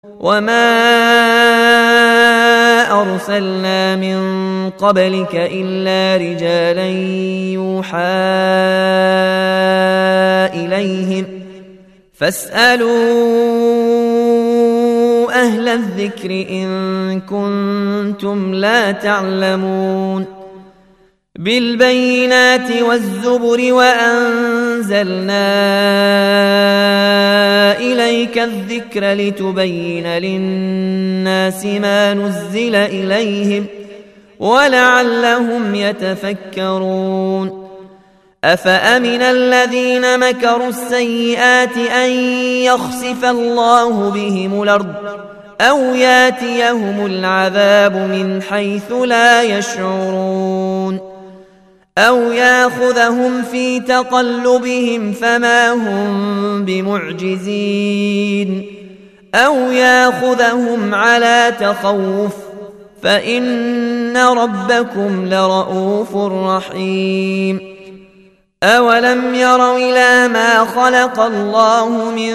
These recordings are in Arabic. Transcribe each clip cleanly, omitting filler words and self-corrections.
وما أرسلنا من قبلك إلا رجالا يوحى إليهم فاسألوا أهل الذكر إن كنتم لا تعلمون بالبينات والزبر وأنزلنا إليك الذكر لتبين للناس ما نزل إليهم ولعلهم يتفكرون أفأمن الذين مكروا السيئات أن يخسف الله بهم الأرض أو ياتيهم العذاب من حيث لا يشعرون أو ياخذهم في تقلبهم فما هم بمعجزين أو ياخذهم على تخوف فإن ربكم لرؤوف رحيم أولم يروا إلى ما خلق الله من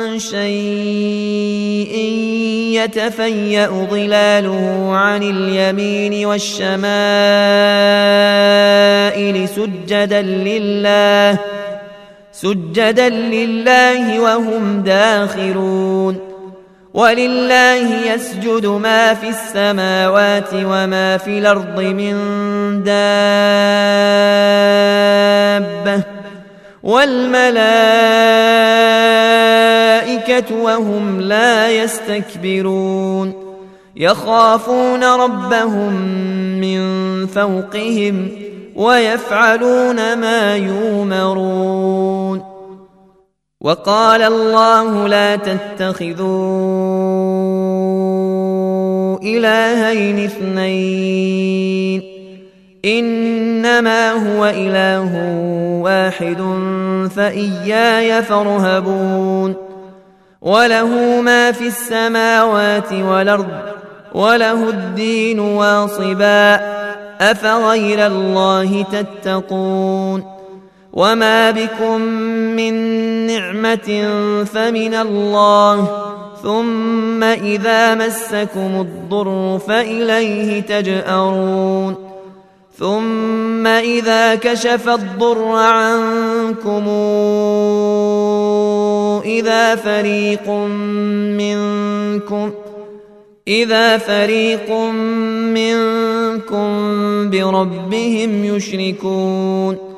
شيء يتفيأ ظلاله عن اليمين والشمائل سجدا لله وهم داخرون ولله يسجد ما في السماوات وما في الأرض من دابة والملائكة وهم لا يستكبرون يخافون ربهم من فوقهم ويفعلون ما يؤمرون وقال الله لا تتخذوا إلهين اثنين إنما هو إله واحد فإياي فارهبون وله ما في السماوات والأرض وله الدين واصبا أفغير الله تتقون وما بكم من نعمة فمن الله ثم إذا مسكم الضر فإليه تجأرون ثم إذا كشف الضر عنكم إذا فريق منكم بربهم يشركون